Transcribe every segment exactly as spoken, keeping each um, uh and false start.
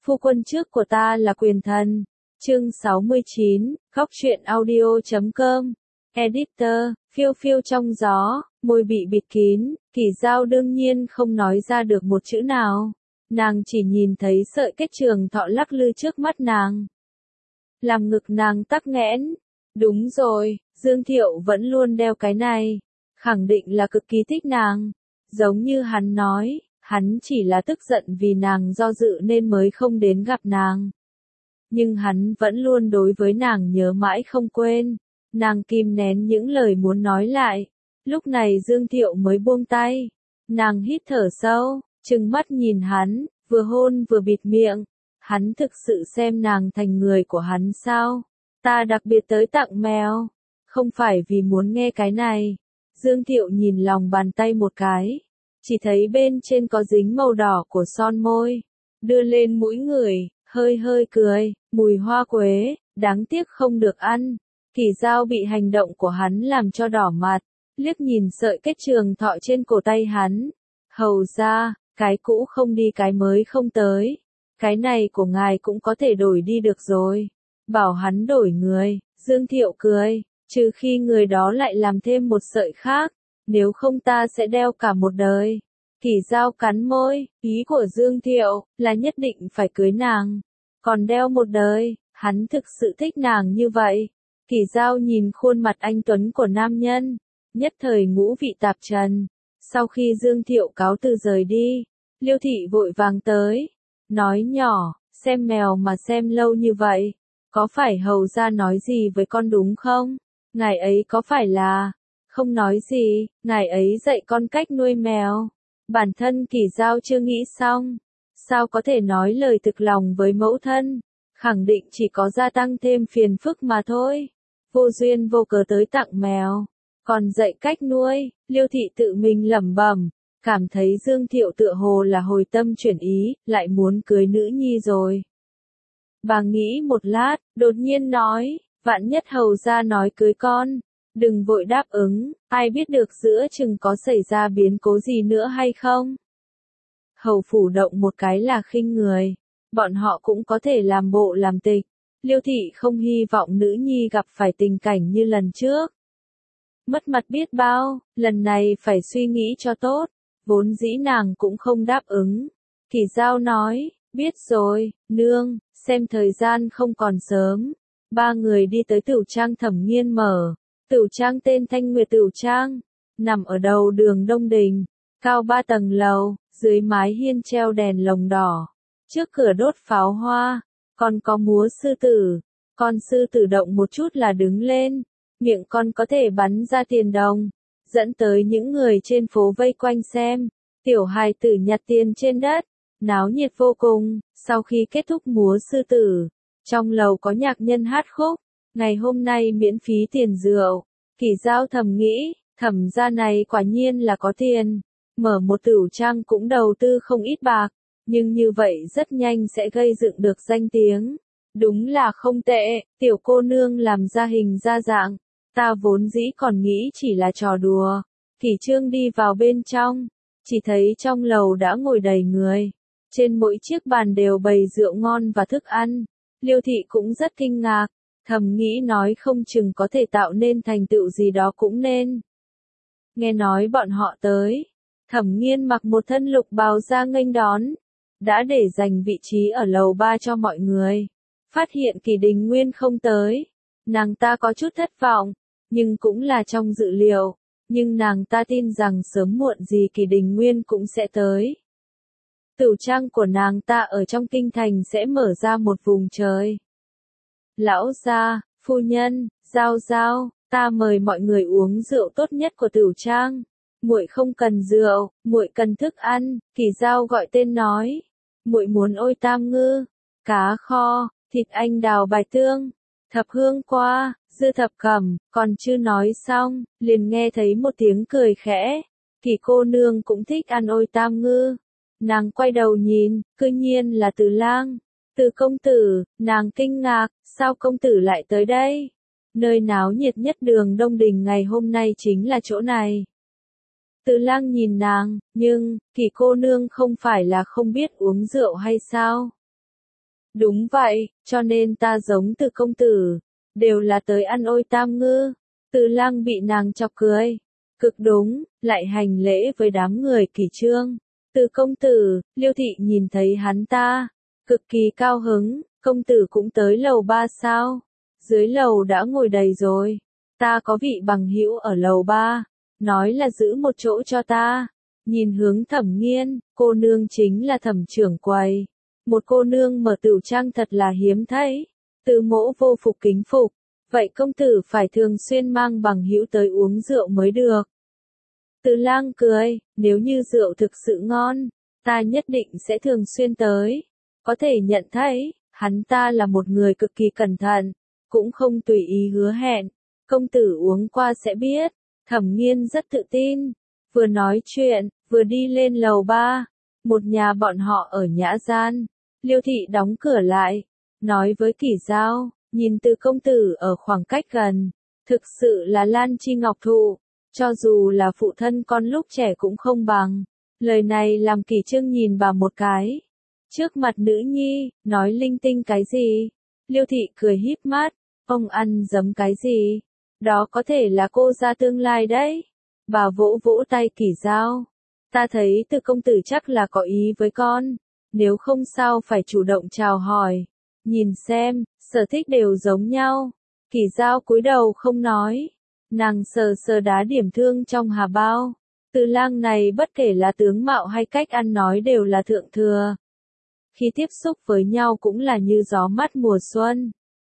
phu quân trước của ta là quyền thần. Chương sáu mươi chín, góc truyện audio chấm com. Editor, phiêu phiêu trong gió, môi bị bịt kín, Kỳ Dao đương nhiên không nói ra được một chữ nào. Nàng chỉ nhìn thấy sợi kết trường thọ lắc lư trước mắt nàng. Làm ngực nàng tắc nghẽn. Đúng rồi, Dương Thiệu vẫn luôn đeo cái này. Khẳng định là cực kỳ thích nàng. Giống như hắn nói, hắn chỉ là tức giận vì nàng do dự nên mới không đến gặp nàng. Nhưng hắn vẫn luôn đối với nàng nhớ mãi không quên. Nàng kìm nén những lời muốn nói lại. Lúc này Dương Thiệu mới buông tay. Nàng hít thở sâu, trừng mắt nhìn hắn, vừa hôn vừa bịt miệng. Hắn thực sự xem nàng thành người của hắn sao? Ta đặc biệt tới tặng mèo. Không phải vì muốn nghe cái này. Dương Thiệu nhìn lòng bàn tay một cái. Chỉ thấy bên trên có dính màu đỏ của son môi. Đưa lên mũi người, hơi hơi cười, mùi hoa quế, đáng tiếc không được ăn. Kỳ Dao bị hành động của hắn làm cho đỏ mặt. Liếc nhìn sợi kết trường thọ trên cổ tay hắn. Hầu ra, cái cũ không đi cái mới không tới. Cái này của ngài cũng có thể đổi đi được rồi. Bảo hắn đổi người, Dương Thiệu cười, trừ khi người đó lại làm thêm một sợi khác, nếu không ta sẽ đeo cả một đời. Kỳ Dao cắn môi, ý của Dương Thiệu là nhất định phải cưới nàng, còn đeo một đời, hắn thực sự thích nàng như vậy. Kỳ Dao nhìn khuôn mặt anh tuấn của nam nhân, nhất thời ngũ vị tạp trần. Sau khi Dương Thiệu cáo từ rời đi, Liêu Thị vội vàng tới, nói nhỏ, xem mèo mà xem lâu như vậy, có phải hầu ra nói gì với con đúng không? Ngài ấy có phải là, không nói gì, ngài ấy dạy con cách nuôi mèo. Bản thân Kỳ Dao chưa nghĩ xong, sao có thể nói lời thực lòng với mẫu thân, khẳng định chỉ có gia tăng thêm phiền phức mà thôi. Vô duyên vô cớ tới tặng mèo, còn dạy cách nuôi. Liêu Thị tự mình lẩm bẩm, cảm thấy Dương Thiệu tựa hồ là hồi tâm chuyển ý, lại muốn cưới nữ nhi rồi. Bà nghĩ một lát, đột nhiên nói, vạn nhất hầu ra nói cưới con, đừng vội đáp ứng, ai biết được giữa chừng có xảy ra biến cố gì nữa hay không. Hầu phủ động một cái là khinh người, bọn họ cũng có thể làm bộ làm tịch. Liêu Thị không hy vọng nữ nhi gặp phải tình cảnh như lần trước. Mất mặt biết bao, lần này phải suy nghĩ cho tốt, vốn dĩ nàng cũng không đáp ứng. Kỳ Dao nói, biết rồi, nương, xem thời gian không còn sớm. Ba người đi tới tửu trang Thẩm Nghiên mở. Tửu trang tên Thanh Nguyệt Tửu Trang, nằm ở đầu đường Đông Đình, cao ba tầng lầu, dưới mái hiên treo đèn lồng đỏ, trước cửa đốt pháo hoa, còn có múa sư tử. Con sư tử động một chút là đứng lên, miệng con có thể bắn ra tiền đồng, dẫn tới những người trên phố vây quanh xem. Tiểu hài tử nhặt tiền trên đất, náo nhiệt vô cùng. Sau khi kết thúc múa sư tử, trong lầu có nhạc nhân hát khúc, ngày hôm nay miễn phí tiền rượu. Kỳ Dao thầm nghĩ, Thẩm gia này quả nhiên là có tiền, mở một tửu trang cũng đầu tư không ít bạc, nhưng như vậy rất nhanh sẽ gây dựng được danh tiếng. Đúng là không tệ, tiểu cô nương làm ra hình ra dạng, ta vốn dĩ còn nghĩ chỉ là trò đùa. Kỷ Trương đi vào bên trong, chỉ thấy trong lầu đã ngồi đầy người, trên mỗi chiếc bàn đều bày rượu ngon và thức ăn. Liêu Thị cũng rất kinh ngạc, thầm nghĩ nói không chừng có thể tạo nên thành tựu gì đó cũng nên. Nghe nói bọn họ tới, Thẩm Nghiên mặc một thân lục bào ra nghênh đón, đã để dành vị trí ở lầu ba cho mọi người. Phát hiện Kỳ Đình Nguyên không tới, nàng ta có chút thất vọng, nhưng cũng là trong dự liệu, nhưng nàng ta tin rằng sớm muộn gì Kỳ Đình Nguyên cũng sẽ tới. Tửu trang của nàng ta ở trong kinh thành sẽ mở ra một vùng trời. Lão gia, phu nhân, Giao Giao, ta mời mọi người uống rượu tốt nhất của tửu trang. Muội không cần rượu, muội cần thức ăn. Kỳ Dao gọi tên nói, muội muốn ôi tam ngư, cá kho, thịt anh đào bài tương, thập hương qua, dưa thập cẩm. Còn chưa nói xong, liền nghe thấy một tiếng cười khẽ. Kỳ cô nương cũng thích ăn ôi tam ngư. Nàng quay đầu nhìn, cư nhiên là Từ Lang. Từ công tử, nàng kinh ngạc, sao công tử lại tới đây? Nơi náo nhiệt nhất đường Đông Đình ngày hôm nay chính là chỗ này. Từ Lang nhìn nàng, nhưng, Kỳ cô nương không phải là không biết uống rượu hay sao? Đúng vậy, cho nên ta giống Từ công tử, đều là tới ăn ôi tam ngư. Từ Lang bị nàng chọc cười. Cực đúng, lại hành lễ với đám người Kỷ Trương. Từ công tử, Liêu thị nhìn thấy hắn ta, cực kỳ cao hứng, công tử cũng tới lầu ba sao? Dưới lầu đã ngồi đầy rồi. Ta có vị bằng hữu ở lầu ba, nói là giữ một chỗ cho ta. Nhìn hướng Thẩm Nghiên, cô nương chính là Thẩm trưởng quầy. Một cô nương mở tửu trang thật là hiếm thấy. Từ Mỗ vô phục kính phục. Vậy công tử phải thường xuyên mang bằng hữu tới uống rượu mới được. Từ Lang cười, nếu như rượu thực sự ngon, ta nhất định sẽ thường xuyên tới. Có thể nhận thấy, hắn ta là một người cực kỳ cẩn thận, cũng không tùy ý hứa hẹn. Công tử uống qua sẽ biết. Thẩm Nghiên rất tự tin. Vừa nói chuyện, vừa đi lên lầu ba. Một nhà bọn họ ở nhã gian. Liêu thị đóng cửa lại, nói với Kỷ Giao, nhìn Từ công tử ở khoảng cách gần, thực sự là Lan Chi Ngọc Thụ, cho dù là phụ thân con lúc trẻ cũng không bằng. Lời này làm Kỷ Trương nhìn bà một cái. Trước mặt nữ nhi, nói linh tinh cái gì? Liêu thị cười híp mắt, ông ăn dấm cái gì? Đó có thể là cô gia tương lai đấy. Bà vỗ vỗ tay Kỷ Giao. Ta thấy Từ công tử chắc là có ý với con. Nếu không sao phải chủ động chào hỏi. Nhìn xem, sở thích đều giống nhau. Kỷ Giao cúi đầu không nói. Nàng sờ sờ đá điểm thương trong hà bao. Từ Lang này bất kể là tướng mạo hay cách ăn nói đều là thượng thừa. Khi tiếp xúc với nhau cũng là như gió mát mùa xuân.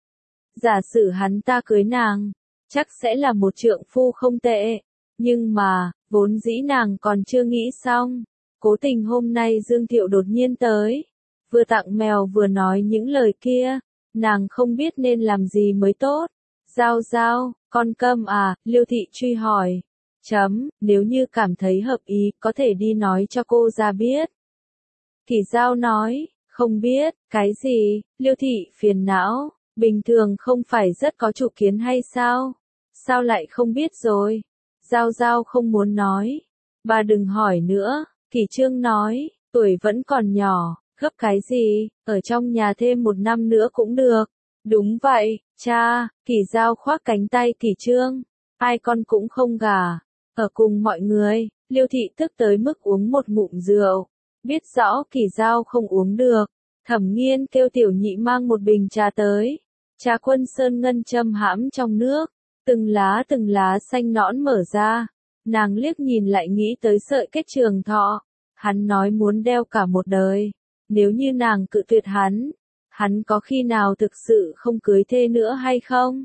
Giả sử hắn ta cưới nàng, chắc sẽ là một trượng phu không tệ. Nhưng mà, vốn dĩ nàng còn chưa nghĩ xong. Cố tình hôm nay Dương Thiệu đột nhiên tới. Vừa tặng mèo vừa nói những lời kia. Nàng không biết nên làm gì mới tốt. Giao giao, con câm à, Liêu thị truy hỏi. Chấm, nếu như cảm thấy hợp ý, có thể đi nói cho cô ra biết. Kỷ Giao nói, không biết, cái gì, Liêu thị phiền não, bình thường không phải rất có chủ kiến hay sao? Sao lại không biết rồi? Giao giao không muốn nói. Bà đừng hỏi nữa, Kỷ Trương nói, tuổi vẫn còn nhỏ, gấp cái gì, ở trong nhà thêm một năm nữa cũng được. Đúng vậy, cha, Kỷ Giao khoác cánh tay Kỷ Trương, ai con cũng không gả, ở cùng mọi người. Liêu thị tức tới mức uống một ngụm rượu, biết rõ Kỷ Giao không uống được. Thẩm Nghiên kêu tiểu nhị mang một bình trà tới, trà Quân Sơn ngân châm hãm trong nước, từng lá từng lá xanh nõn mở ra. Nàng liếc nhìn lại nghĩ tới sợi kết trường thọ, hắn nói muốn đeo cả một đời, nếu như nàng cự tuyệt hắn, hắn có khi nào thực sự không cưới thê nữa hay không?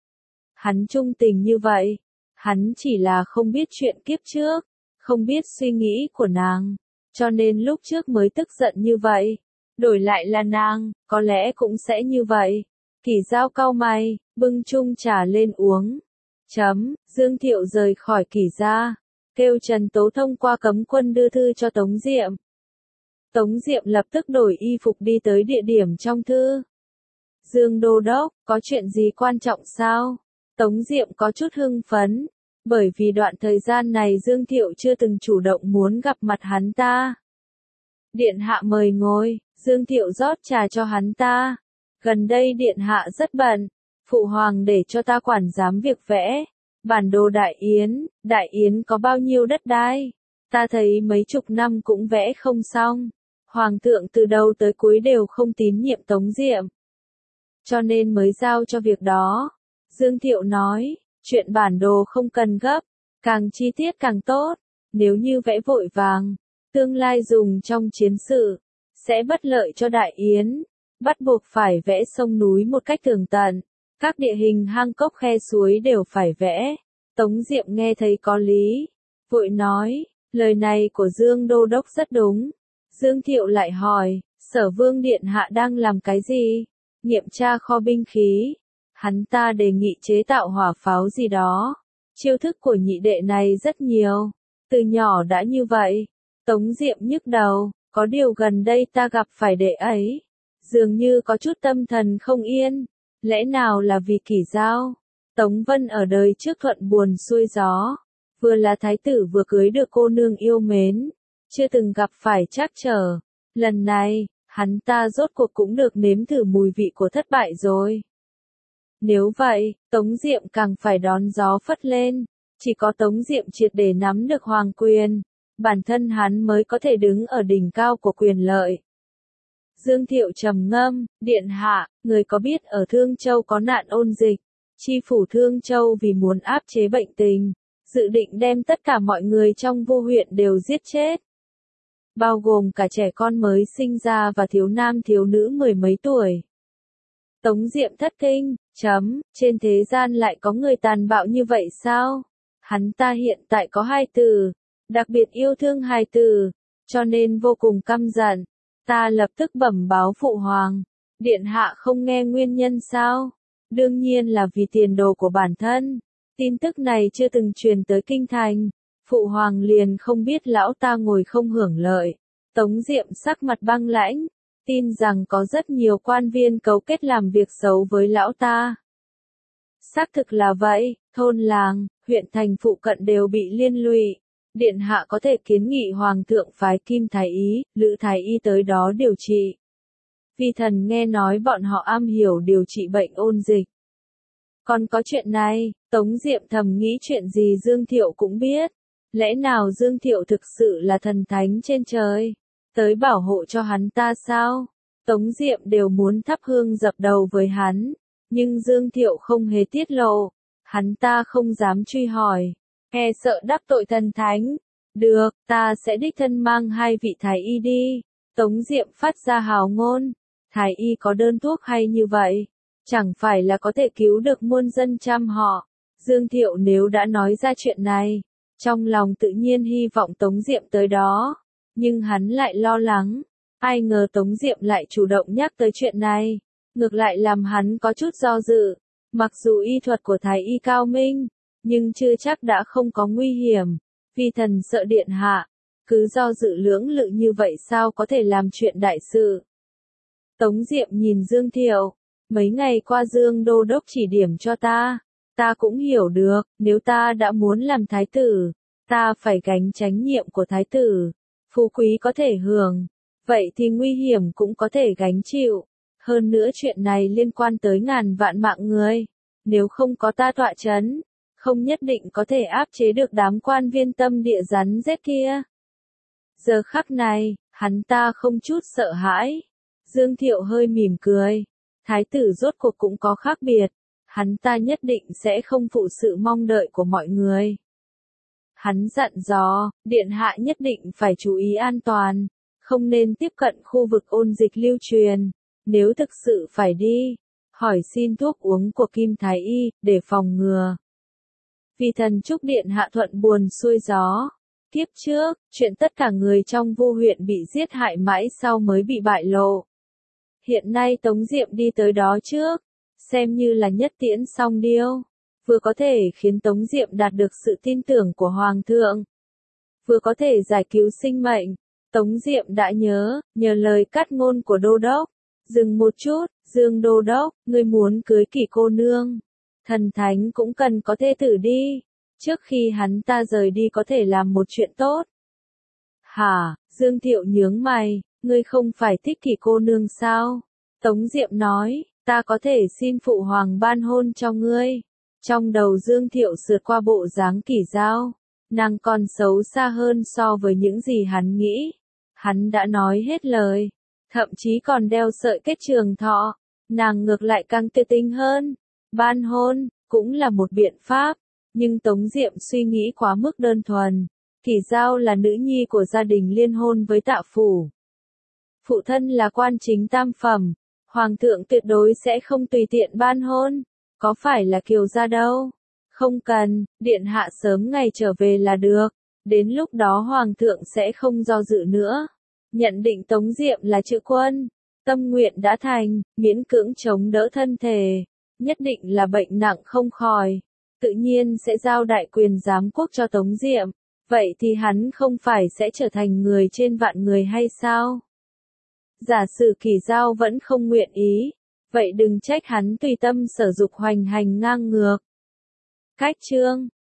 Hắn trung tình như vậy, hắn chỉ là không biết chuyện kiếp trước, không biết suy nghĩ của nàng, cho nên lúc trước mới tức giận như vậy. Đổi lại là nàng, có lẽ cũng sẽ như vậy. Kỷ Giao cau mày, bưng chung trà lên uống. Chấm, Dương Thiệu rời khỏi Kỷ gia, kêu Trần Tố Thông qua cấm quân đưa thư cho Tống Diệm. Tống Diệm lập tức đổi y phục đi tới địa điểm trong thư. Dương Đô Đốc, có chuyện gì quan trọng sao? Tống Diệm có chút hưng phấn, bởi vì đoạn thời gian này Dương Thiệu chưa từng chủ động muốn gặp mặt hắn ta. Điện hạ mời ngồi, Dương Thiệu rót trà cho hắn ta. Gần đây điện hạ rất bận, phụ hoàng để cho ta quản giám việc vẽ. Bản đồ Đại Yến, Đại Yến có bao nhiêu đất đai? Ta thấy mấy chục năm cũng vẽ không xong. Hoàng thượng từ đầu tới cuối đều không tín nhiệm Tống Diệm, cho nên mới giao cho việc đó. Dương Thiệu nói, chuyện bản đồ không cần gấp, càng chi tiết càng tốt. Nếu như vẽ vội vàng, tương lai dùng trong chiến sự, sẽ bất lợi cho Đại Yến. Bắt buộc phải vẽ sông núi một cách tường tận, các địa hình hang cốc khe suối đều phải vẽ. Tống Diệm nghe thấy có lý, vội nói, lời này của Dương Đô Đốc rất đúng. Dương Thiệu lại hỏi, Sở Vương Điện Hạ đang làm cái gì? Nghiệm tra kho binh khí. Hắn ta đề nghị chế tạo hỏa pháo gì đó. Chiêu thức của nhị đệ này rất nhiều, từ nhỏ đã như vậy. Tống Diệm nhức đầu, có điều gần đây ta gặp phải đệ ấy, dường như có chút tâm thần không yên. Lẽ nào là vì Kỷ Giao? Tống Vân ở đời trước thuận buồn xuôi gió, vừa là thái tử vừa cưới được cô nương yêu mến, chưa từng gặp phải trắc trở. Lần này, Hắn ta rốt cuộc cũng được nếm thử mùi vị của thất bại rồi. Nếu vậy, Tống Diệm càng phải đón gió phất lên. Chỉ có Tống Diệm triệt để nắm được hoàng quyền, bản thân hắn mới có thể đứng ở đỉnh cao của quyền lợi. Dương Thiệu trầm ngâm, điện hạ, người có biết ở Thương Châu có nạn ôn dịch, chi phủ Thương Châu vì muốn áp chế bệnh tình, dự định đem tất cả mọi người trong Vu huyện đều giết chết. Bao gồm cả trẻ con mới sinh ra và thiếu nam thiếu nữ mười mấy tuổi. Tống Diệm thất kinh, chấm, trên thế gian lại có người tàn bạo như vậy sao? Hắn ta hiện tại có hai từ, đặc biệt yêu thương hai từ, cho nên vô cùng căm giận. Ta lập tức bẩm báo phụ hoàng, điện hạ không nghe nguyên nhân sao? Đương nhiên là vì tiền đồ của bản thân. Tin tức này chưa từng truyền tới kinh thành, phụ hoàng liền không biết lão ta ngồi không hưởng lợi. Tống Diệm sắc mặt băng lãnh, tin rằng có rất nhiều quan viên cấu kết làm việc xấu với lão ta. Xác thực là vậy, thôn làng, huyện thành phụ cận đều bị liên lụy. Điện hạ có thể kiến nghị hoàng thượng phái Kim Thái Y, Lữ Thái Y tới đó điều trị. Vi thần nghe nói bọn họ am hiểu điều trị bệnh ôn dịch. Còn có chuyện này, Tống Diệm thầm nghĩ chuyện gì Dương Thiệu cũng biết. Lẽ nào Dương Thiệu thực sự là thần thánh trên trời, tới bảo hộ cho hắn ta sao? Tống Diệm đều muốn thắp hương dập đầu với hắn, nhưng Dương Thiệu không hề tiết lộ. Hắn ta không dám truy hỏi, e sợ đắc tội thần thánh. Được, ta sẽ đích thân mang hai vị thái y đi. Tống Diệm phát ra hào ngôn. Thái y có đơn thuốc hay như vậy? Chẳng phải là có thể cứu được muôn dân trăm họ. Dương Thiệu nếu đã nói ra chuyện này, trong lòng tự nhiên hy vọng Tống Diệm tới đó. Nhưng hắn lại lo lắng. Ai ngờ Tống Diệm lại chủ động nhắc tới chuyện này. Ngược lại làm hắn có chút do dự. Mặc dù y thuật của thái y cao minh, nhưng chưa chắc đã không có nguy hiểm. Vi thần sợ điện hạ, cứ do dự lưỡng lự như vậy sao có thể làm chuyện đại sự. Tống Diệm nhìn Dương Thiệu, mấy ngày qua Dương Đô Đốc chỉ điểm cho ta, ta cũng hiểu được, nếu ta đã muốn làm thái tử, ta phải gánh trách nhiệm của thái tử. Phú quý có thể hưởng, vậy thì nguy hiểm cũng có thể gánh chịu. Hơn nữa chuyện này liên quan tới ngàn vạn mạng người, nếu không có ta tọa chấn, không nhất định có thể áp chế được đám quan viên tâm địa rắn rết kia. Giờ khắc này, hắn ta không chút sợ hãi. Dương Thiệu hơi mỉm cười. Thái tử rốt cuộc cũng có khác biệt. Hắn ta nhất định sẽ không phụ sự mong đợi của mọi người. Hắn dặn dò, điện hạ nhất định phải chú ý an toàn, không nên tiếp cận khu vực ôn dịch lưu truyền. Nếu thực sự phải đi, hỏi xin thuốc uống của Kim Thái Y, để phòng ngừa. Vi thần chúc điện hạ thuận buồm xuôi gió. Kiếp trước, chuyện tất cả người trong Vu huyện bị giết hại mãi sau mới bị bại lộ. Hiện nay Tống Diệm đi tới đó trước, xem như là nhất tiễn song điêu. Vừa có thể khiến Tống Diệm đạt được sự tin tưởng của Hoàng thượng, vừa có thể giải cứu sinh mệnh. Tống Diệm đã nhớ, nhờ lời cắt ngôn của Đô Đốc. Dừng một chút, Dương Đô Đốc, ngươi muốn cưới Kỷ cô nương. Thần thánh cũng cần có thê tử đi. Trước khi hắn ta rời đi có thể làm một chuyện tốt. Hả, Dương Thiệu nhướng mày, ngươi không phải thích Kỷ cô nương sao? Tống Diệm nói, ta có thể xin phụ hoàng ban hôn cho ngươi. Trong đầu Dương Thiệu sượt qua bộ dáng Kỷ Giao. Nàng còn xấu xa hơn so với những gì hắn nghĩ. Hắn đã nói hết lời. Thậm chí còn đeo sợi kết trường thọ. Nàng ngược lại càng tuyệt tình hơn. Ban hôn, cũng là một biện pháp. Nhưng Tống Diệm suy nghĩ quá mức đơn thuần. Kỷ Giao là nữ nhi của gia đình liên hôn với Tạ Phủ. Phụ thân là quan chính tam phẩm. Hoàng thượng tuyệt đối sẽ không tùy tiện ban hôn. Có phải là Kiều gia đâu? Không cần, điện hạ sớm ngày trở về là được. Đến lúc đó Hoàng thượng sẽ không do dự nữa. Nhận định Tống Diệm là chữ quân. Tâm nguyện đã thành, miễn cưỡng chống đỡ thân thể. Nhất định là bệnh nặng không khỏi. Tự nhiên sẽ giao đại quyền giám quốc cho Tống Diệm. Vậy thì hắn không phải sẽ trở thành người trên vạn người hay sao? Giả sử Kỷ Giao vẫn không nguyện ý. Vậy đừng trách hắn tùy tâm sở dục hoành hành ngang ngược. Cách chương